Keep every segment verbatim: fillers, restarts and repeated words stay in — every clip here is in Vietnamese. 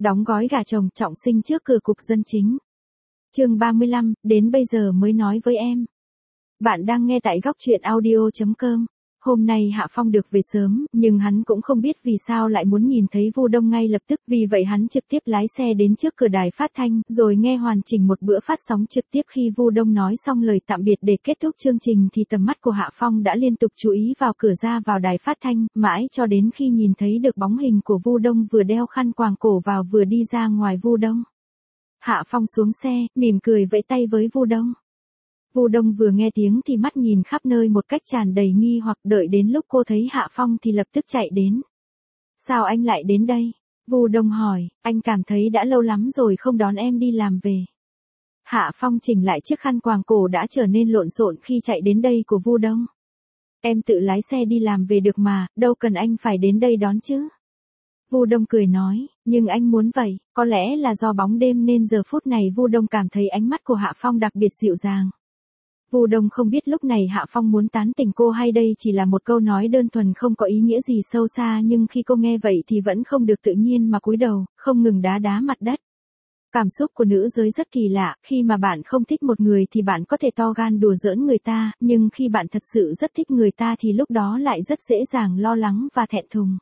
Đóng gói gà chồng trọng sinh trước cửa cục dân chính. Chương ba mươi lăm, đến bây giờ mới nói với em. Bạn đang nghe tại góc truyện audio chấm com. Hôm nay Hạ Phong được về sớm, nhưng hắn cũng không biết vì sao lại muốn nhìn thấy Vu Đông ngay lập tức, vì vậy hắn trực tiếp lái xe đến trước cửa đài phát thanh, rồi nghe hoàn chỉnh một bữa phát sóng trực tiếp. Khi Vu Đông nói xong lời tạm biệt để kết thúc chương trình thì tầm mắt của Hạ Phong đã liên tục chú ý vào cửa ra vào đài phát thanh, mãi cho đến khi nhìn thấy được bóng hình của Vu Đông vừa đeo khăn quàng cổ vào vừa đi ra ngoài. Vu Đông. Hạ Phong xuống xe, mỉm cười vẫy tay với Vu Đông. Vu Đông vừa nghe tiếng thì mắt nhìn khắp nơi một cách tràn đầy nghi hoặc, đợi đến lúc cô thấy Hạ Phong thì lập tức chạy đến. Sao anh lại đến đây? Vu Đông hỏi, anh cảm thấy đã lâu lắm rồi không đón em đi làm về. Hạ Phong chỉnh lại chiếc khăn quàng cổ đã trở nên lộn xộn khi chạy đến đây của Vu Đông. Em tự lái xe đi làm về được mà, đâu cần anh phải đến đây đón chứ. Vu Đông cười nói, nhưng anh muốn vậy, có lẽ là do bóng đêm nên giờ phút này Vu Đông cảm thấy ánh mắt của Hạ Phong đặc biệt dịu dàng. Vu Đông không biết lúc này Hạ Phong muốn tán tỉnh cô hay đây chỉ là một câu nói đơn thuần không có ý nghĩa gì sâu xa, nhưng khi cô nghe vậy thì vẫn không được tự nhiên mà cúi đầu, không ngừng đá đá mặt đất. Cảm xúc của nữ giới rất kỳ lạ, khi mà bạn không thích một người thì bạn có thể to gan đùa giỡn người ta, nhưng khi bạn thật sự rất thích người ta thì lúc đó lại rất dễ dàng lo lắng và thẹn thùng.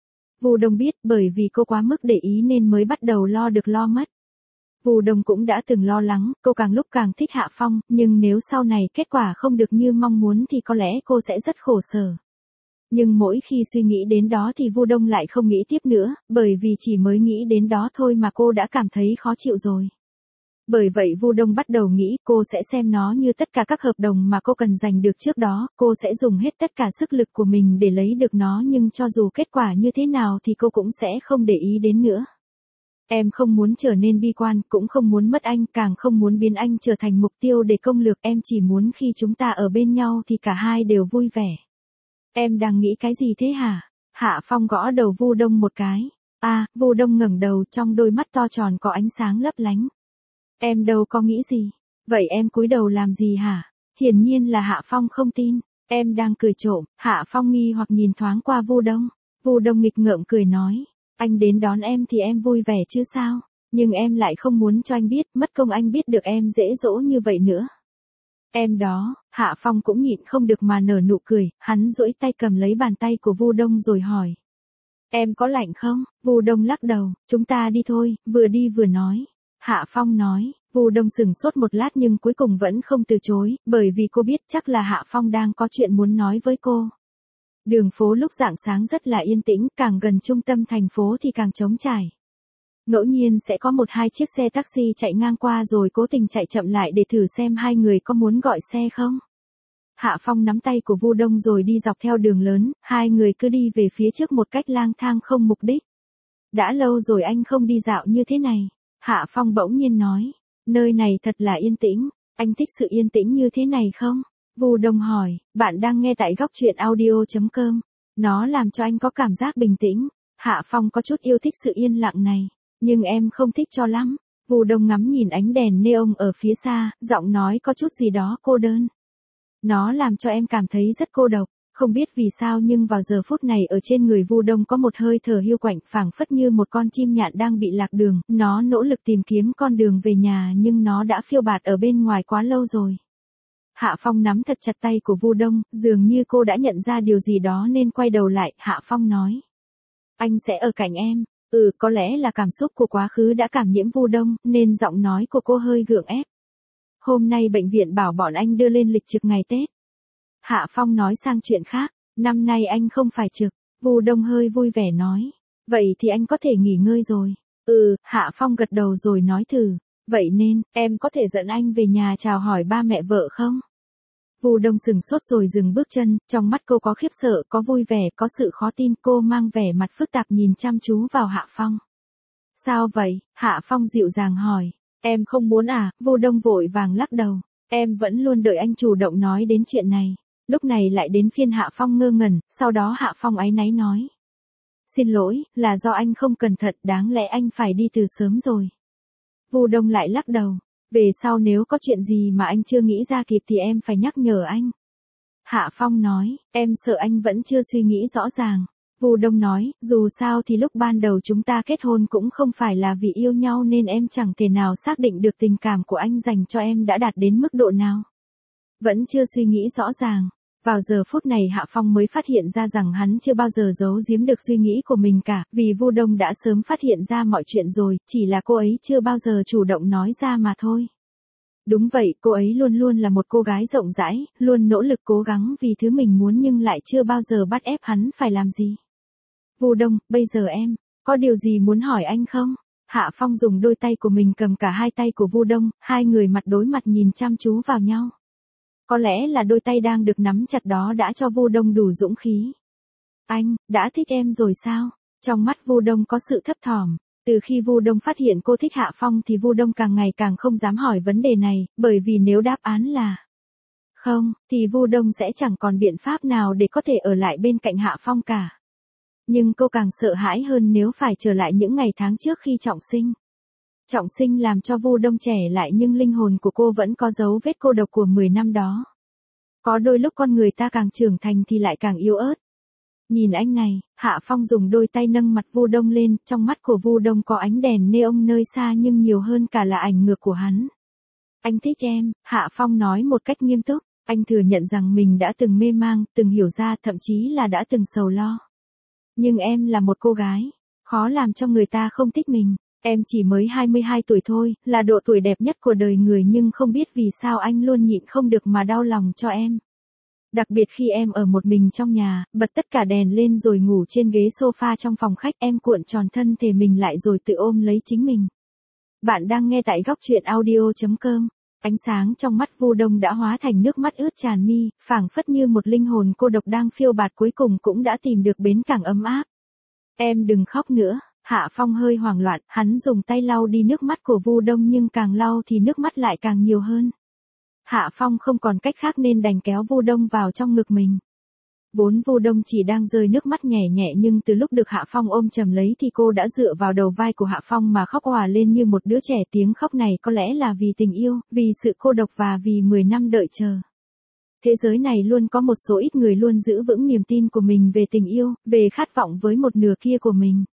Vu Đông biết, bởi vì cô quá mức để ý nên mới bắt đầu lo được lo mất. Vu Đông cũng đã từng lo lắng, cô càng lúc càng thích Hạ Phong, nhưng nếu sau này kết quả không được như mong muốn thì có lẽ cô sẽ rất khổ sở. Nhưng mỗi khi suy nghĩ đến đó thì Vu Đông lại không nghĩ tiếp nữa, bởi vì chỉ mới nghĩ đến đó thôi mà cô đã cảm thấy khó chịu rồi. Bởi vậy Vu Đông bắt đầu nghĩ cô sẽ xem nó như tất cả các hợp đồng mà cô cần giành được trước đó, cô sẽ dùng hết tất cả sức lực của mình để lấy được nó, nhưng cho dù kết quả như thế nào thì cô cũng sẽ không để ý đến nữa. Em không muốn trở nên bi quan, cũng không muốn mất anh, càng không muốn biến anh trở thành mục tiêu để công lược, em chỉ muốn khi chúng ta ở bên nhau thì cả hai đều vui vẻ. Em đang nghĩ cái gì thế hả? Hạ Phong gõ đầu Vu Đông một cái. À, Vu Đông ngẩng đầu, trong đôi mắt to tròn có ánh sáng lấp lánh. Em đâu có nghĩ gì. Vậy em cúi đầu làm gì hả? Hiển nhiên là Hạ Phong không tin. Em đang cười trộm. Hạ Phong nghi hoặc nhìn thoáng qua Vu Đông. Vu Đông nghịch ngợm cười nói. Anh đến đón em thì em vui vẻ chứ sao? Nhưng em lại không muốn cho anh biết, mất công anh biết được em dễ dỗ như vậy nữa. Em đó, Hạ Phong cũng nhịn không được mà nở nụ cười, hắn duỗi tay cầm lấy bàn tay của Vu Đông rồi hỏi. Em có lạnh không? Vu Đông lắc đầu, chúng ta đi thôi, vừa đi vừa nói. Hạ Phong nói, Vu Đông sững sốt một lát nhưng cuối cùng vẫn không từ chối, bởi vì cô biết chắc là Hạ Phong đang có chuyện muốn nói với cô. Đường phố lúc rạng sáng rất là yên tĩnh, càng gần trung tâm thành phố thì càng trống trải. Ngẫu nhiên sẽ có một hai chiếc xe taxi chạy ngang qua rồi cố tình chạy chậm lại để thử xem hai người có muốn gọi xe không. Hạ Phong nắm tay của Vu Đông rồi đi dọc theo đường lớn, hai người cứ đi về phía trước một cách lang thang không mục đích. Đã lâu rồi anh không đi dạo như thế này. Hạ Phong bỗng nhiên nói, nơi này thật là yên tĩnh, anh thích sự yên tĩnh như thế này không? Vu Đông hỏi, bạn đang nghe tại góc truyện audio chấm com. Nó làm cho anh có cảm giác bình tĩnh. Hạ Phong có chút yêu thích sự yên lặng này, nhưng em không thích cho lắm. Vu Đông ngắm nhìn ánh đèn neon ở phía xa, giọng nói có chút gì đó cô đơn. Nó làm cho em cảm thấy rất cô độc. Không biết vì sao nhưng vào giờ phút này ở trên người Vu Đông có một hơi thở hiu quạnh, phảng phất như một con chim nhạn đang bị lạc đường. Nó nỗ lực tìm kiếm con đường về nhà nhưng nó đã phiêu bạt ở bên ngoài quá lâu rồi. Hạ Phong nắm thật chặt tay của Vu Đông, dường như cô đã nhận ra điều gì đó nên quay đầu lại. Hạ Phong nói, anh sẽ ở cạnh em. Ừ, có lẽ là cảm xúc của quá khứ đã cảm nhiễm Vu Đông, nên giọng nói của cô hơi gượng ép. Hôm nay bệnh viện bảo bọn anh đưa lên lịch trực ngày Tết. Hạ Phong nói sang chuyện khác, năm nay anh không phải trực. Vu Đông hơi vui vẻ nói, vậy thì anh có thể nghỉ ngơi rồi. Ừ, Hạ Phong gật đầu rồi nói thử. Vậy nên, em có thể dẫn anh về nhà chào hỏi ba mẹ vợ không? Vu Đông sững sốt rồi dừng bước chân, trong mắt cô có khiếp sợ, có vui vẻ, có sự khó tin, cô mang vẻ mặt phức tạp nhìn chăm chú vào Hạ Phong. Sao vậy? Hạ Phong dịu dàng hỏi. Em không muốn à? Vu Đông vội vàng lắc đầu. Em vẫn luôn đợi anh chủ động nói đến chuyện này. Lúc này lại đến phiên Hạ Phong ngơ ngẩn, sau đó Hạ Phong áy náy nói. Xin lỗi, là do anh không cẩn thận, đáng lẽ anh phải đi từ sớm rồi. Vu Đông lại lắc đầu. Về sau nếu có chuyện gì mà anh chưa nghĩ ra kịp thì em phải nhắc nhở anh. Hạ Phong nói, em sợ anh vẫn chưa suy nghĩ rõ ràng. Vu Đông nói, dù sao thì lúc ban đầu chúng ta kết hôn cũng không phải là vì yêu nhau nên em chẳng thể nào xác định được tình cảm của anh dành cho em đã đạt đến mức độ nào. Vẫn chưa suy nghĩ rõ ràng. Vào giờ phút này Hạ Phong mới phát hiện ra rằng hắn chưa bao giờ giấu giếm được suy nghĩ của mình cả, vì Vu Đông đã sớm phát hiện ra mọi chuyện rồi, chỉ là cô ấy chưa bao giờ chủ động nói ra mà thôi. Đúng vậy, cô ấy luôn luôn là một cô gái rộng rãi, luôn nỗ lực cố gắng vì thứ mình muốn nhưng lại chưa bao giờ bắt ép hắn phải làm gì. Vu Đông, bây giờ em, có điều gì muốn hỏi anh không? Hạ Phong dùng đôi tay của mình cầm cả hai tay của Vu Đông, hai người mặt đối mặt nhìn chăm chú vào nhau. Có lẽ là đôi tay đang được nắm chặt đó đã cho Vu Đông đủ dũng khí. Anh, đã thích em rồi sao? Trong mắt Vu Đông có sự thấp thỏm. Từ khi Vu Đông phát hiện cô thích Hạ Phong thì Vu Đông càng ngày càng không dám hỏi vấn đề này, bởi vì nếu đáp án là không, thì Vu Đông sẽ chẳng còn biện pháp nào để có thể ở lại bên cạnh Hạ Phong cả. Nhưng cô càng sợ hãi hơn nếu phải trở lại những ngày tháng trước khi trọng sinh. Trọng sinh làm cho Vu Đông trẻ lại nhưng linh hồn của cô vẫn có dấu vết cô độc của mười năm đó. Có đôi lúc con người ta càng trưởng thành thì lại càng yếu ớt. Nhìn anh này, Hạ Phong dùng đôi tay nâng mặt Vu Đông lên, trong mắt của Vu Đông có ánh đèn neon nơi xa nhưng nhiều hơn cả là ảnh ngược của hắn. Anh thích em, Hạ Phong nói một cách nghiêm túc, anh thừa nhận rằng mình đã từng mê mang, từng hiểu ra, thậm chí là đã từng sầu lo. Nhưng em là một cô gái, khó làm cho người ta không thích mình. Em chỉ mới hai mươi hai tuổi thôi, là độ tuổi đẹp nhất của đời người nhưng không biết vì sao anh luôn nhịn không được mà đau lòng cho em. Đặc biệt khi em ở một mình trong nhà, bật tất cả đèn lên rồi ngủ trên ghế sofa trong phòng khách, em cuộn tròn thân thể mình lại rồi tự ôm lấy chính mình. Bạn đang nghe tại góc truyện audio chấm com. Ánh sáng trong mắt Vu Đông đã hóa thành nước mắt ướt tràn mi, phảng phất như một linh hồn cô độc đang phiêu bạt cuối cùng cũng đã tìm được bến cảng ấm áp. Em đừng khóc nữa. Hạ Phong hơi hoảng loạn, hắn dùng tay lau đi nước mắt của Vu Đông nhưng càng lau thì nước mắt lại càng nhiều hơn. Hạ Phong không còn cách khác nên đành kéo Vu Đông vào trong ngực mình. Vốn Vu Đông chỉ đang rơi nước mắt nhẹ nhẹ nhưng từ lúc được Hạ Phong ôm chầm lấy thì cô đã dựa vào đầu vai của Hạ Phong mà khóc òa lên như một đứa trẻ. Tiếng khóc này có lẽ là vì tình yêu, vì sự cô độc và vì mười năm đợi chờ. Thế giới này luôn có một số ít người luôn giữ vững niềm tin của mình về tình yêu, về khát vọng với một nửa kia của mình.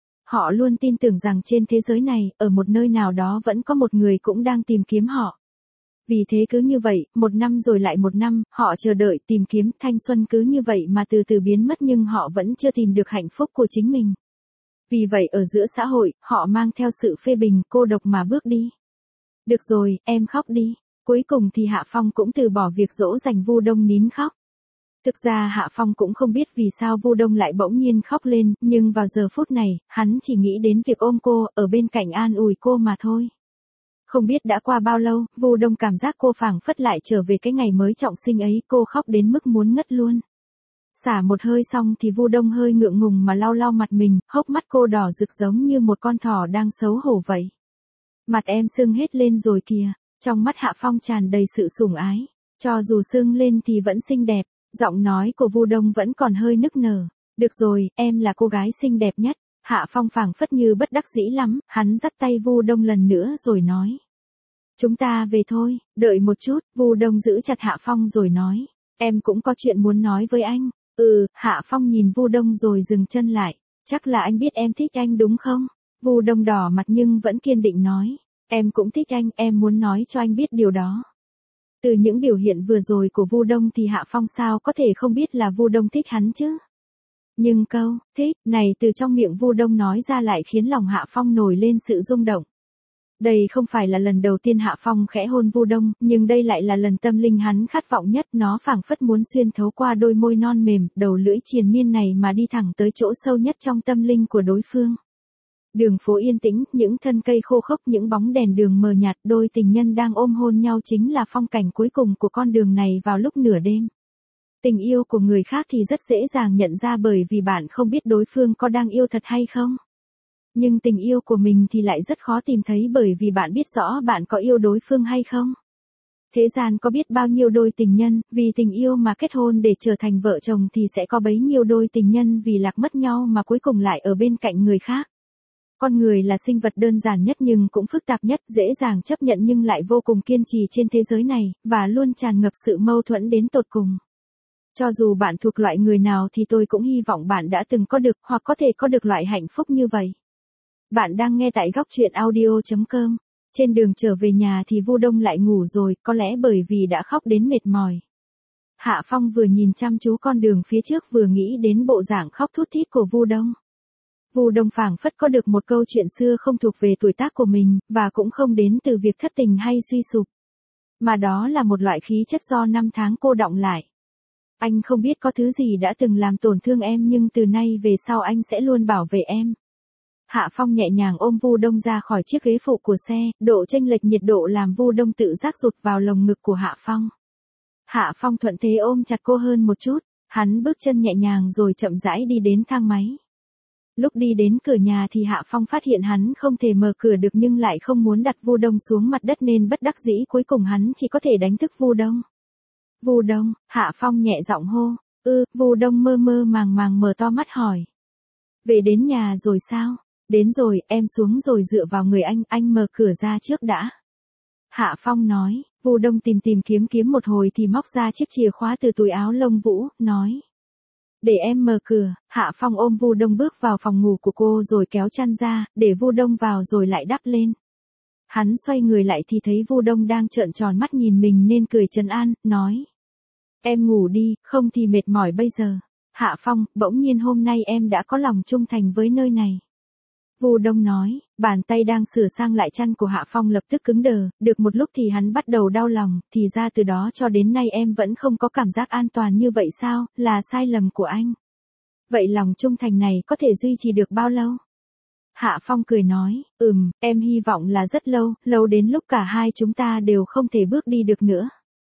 Họ luôn tin tưởng rằng trên thế giới này, ở một nơi nào đó vẫn có một người cũng đang tìm kiếm họ. Vì thế cứ như vậy, một năm rồi lại một năm, họ chờ đợi, tìm kiếm, thanh xuân cứ như vậy mà từ từ biến mất nhưng họ vẫn chưa tìm được hạnh phúc của chính mình. Vì vậy ở giữa xã hội, họ mang theo sự phê bình, cô độc mà bước đi. Được rồi, em khóc đi. Cuối cùng thì Hạ Phong cũng từ bỏ việc dỗ dành Vu Đông nín khóc. Thực ra Hạ Phong cũng không biết vì sao Vu Đông lại bỗng nhiên khóc lên, nhưng vào giờ phút này, hắn chỉ nghĩ đến việc ôm cô, ở bên cạnh an ủi cô mà thôi. Không biết đã qua bao lâu, Vu Đông cảm giác cô phảng phất lại trở về cái ngày mới trọng sinh ấy, cô khóc đến mức muốn ngất luôn. Xả một hơi xong thì Vu Đông hơi ngượng ngùng mà lau lau mặt mình, hốc mắt cô đỏ rực giống như một con thỏ đang xấu hổ vậy. Mặt em sưng hết lên rồi kìa, trong mắt Hạ Phong tràn đầy sự sủng ái, cho dù sưng lên thì vẫn xinh đẹp. Giọng nói của Vu Đông vẫn còn hơi nức nở. Được rồi, em là cô gái xinh đẹp nhất. Hạ Phong phảng phất như bất đắc dĩ lắm, hắn dắt tay Vu Đông lần nữa rồi nói. Chúng ta về thôi, đợi một chút, Vu Đông giữ chặt Hạ Phong rồi nói. Em cũng có chuyện muốn nói với anh. Ừ, Hạ Phong nhìn Vu Đông rồi dừng chân lại. Chắc là anh biết em thích anh đúng không? Vu Đông đỏ mặt nhưng vẫn kiên định nói. Em cũng thích anh, em muốn nói cho anh biết điều đó. Từ những biểu hiện vừa rồi của Vu Đông thì Hạ Phong sao có thể không biết là Vu Đông thích hắn chứ? Nhưng câu thích này từ trong miệng Vu Đông nói ra lại khiến lòng Hạ Phong nổi lên sự rung động. Đây không phải là lần đầu tiên Hạ Phong khẽ hôn Vu Đông, nhưng đây lại là lần tâm linh hắn khát vọng nhất, nó phảng phất muốn xuyên thấu qua đôi môi non mềm, đầu lưỡi triền miên này mà đi thẳng tới chỗ sâu nhất trong tâm linh của đối phương. Đường phố yên tĩnh, những thân cây khô khốc, những bóng đèn đường mờ nhạt, đôi tình nhân đang ôm hôn nhau chính là phong cảnh cuối cùng của con đường này vào lúc nửa đêm. Tình yêu của người khác thì rất dễ dàng nhận ra bởi vì bạn không biết đối phương có đang yêu thật hay không. Nhưng tình yêu của mình thì lại rất khó tìm thấy bởi vì bạn biết rõ bạn có yêu đối phương hay không. Thế gian có biết bao nhiêu đôi tình nhân, vì tình yêu mà kết hôn để trở thành vợ chồng thì sẽ có bấy nhiêu đôi tình nhân vì lạc mất nhau mà cuối cùng lại ở bên cạnh người khác. Con người là sinh vật đơn giản nhất nhưng cũng phức tạp nhất, dễ dàng chấp nhận nhưng lại vô cùng kiên trì trên thế giới này, và luôn tràn ngập sự mâu thuẫn đến tột cùng. Cho dù bạn thuộc loại người nào thì tôi cũng hy vọng bạn đã từng có được hoặc có thể có được loại hạnh phúc như vậy. Bạn đang nghe tại góc chuyện audio chấm com. Trên đường trở về nhà thì Vu Đông lại ngủ rồi, có lẽ bởi vì đã khóc đến mệt mỏi. Hạ Phong vừa nhìn chăm chú con đường phía trước vừa nghĩ đến bộ dạng khóc thút thít của Vu Đông. Vu Đông phảng phất có được một câu chuyện xưa không thuộc về tuổi tác của mình, và cũng không đến từ việc thất tình hay suy sụp. Mà đó là một loại khí chất do năm tháng cô đọng lại. Anh không biết có thứ gì đã từng làm tổn thương em nhưng từ nay về sau anh sẽ luôn bảo vệ em. Hạ Phong nhẹ nhàng ôm Vu Đông ra khỏi chiếc ghế phụ của xe, độ chênh lệch nhiệt độ làm Vu Đông tự giác rụt vào lồng ngực của Hạ Phong. Hạ Phong thuận thế ôm chặt cô hơn một chút, hắn bước chân nhẹ nhàng rồi chậm rãi đi đến thang máy. Lúc đi đến cửa nhà thì Hạ Phong phát hiện hắn không thể mở cửa được nhưng lại không muốn đặt Vu Đông xuống mặt đất nên bất đắc dĩ cuối cùng hắn chỉ có thể đánh thức Vu Đông. Vu Đông, Hạ Phong nhẹ giọng hô. Ư, Vu Đông mơ mơ màng màng mở to mắt hỏi. Về đến nhà rồi sao? Đến rồi, em xuống rồi dựa vào người anh, anh mở cửa ra trước đã. Hạ Phong nói, Vu Đông tìm tìm kiếm kiếm một hồi thì móc ra chiếc chìa khóa từ túi áo lông vũ, nói. Để em mở cửa. Hạ Phong ôm Vu Đông bước vào phòng ngủ của cô rồi kéo chăn ra, để Vu Đông vào rồi lại đắp lên. Hắn xoay người lại thì thấy Vu Đông đang trợn tròn mắt nhìn mình nên cười trấn an, nói. Em ngủ đi, không thì mệt mỏi bây giờ. Hạ Phong, bỗng nhiên hôm nay em đã có lòng trung thành với nơi này. Vu Đông nói, bàn tay đang sửa sang lại chăn của Hạ Phong lập tức cứng đờ, được một lúc thì hắn bắt đầu đau lòng, thì ra từ đó cho đến nay em vẫn không có cảm giác an toàn như vậy sao, là sai lầm của anh. Vậy lòng trung thành này có thể duy trì được bao lâu? Hạ Phong cười nói, ừm, em hy vọng là rất lâu, lâu đến lúc cả hai chúng ta đều không thể bước đi được nữa.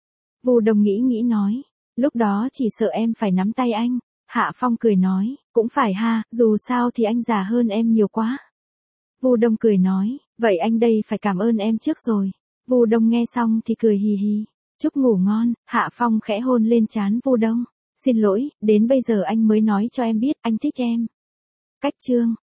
Vu Đông nghĩ nghĩ nói, lúc đó chỉ sợ em phải nắm tay anh. Hạ Phong cười nói, cũng phải ha, dù sao thì anh già hơn em nhiều quá. Vu Đông cười nói, vậy anh đây phải cảm ơn em trước rồi. Vu Đông nghe xong thì cười hì hì. Chúc ngủ ngon. Hạ Phong khẽ hôn lên trán Vu Đông. Xin lỗi, đến bây giờ anh mới nói cho em biết anh thích em. Cách chương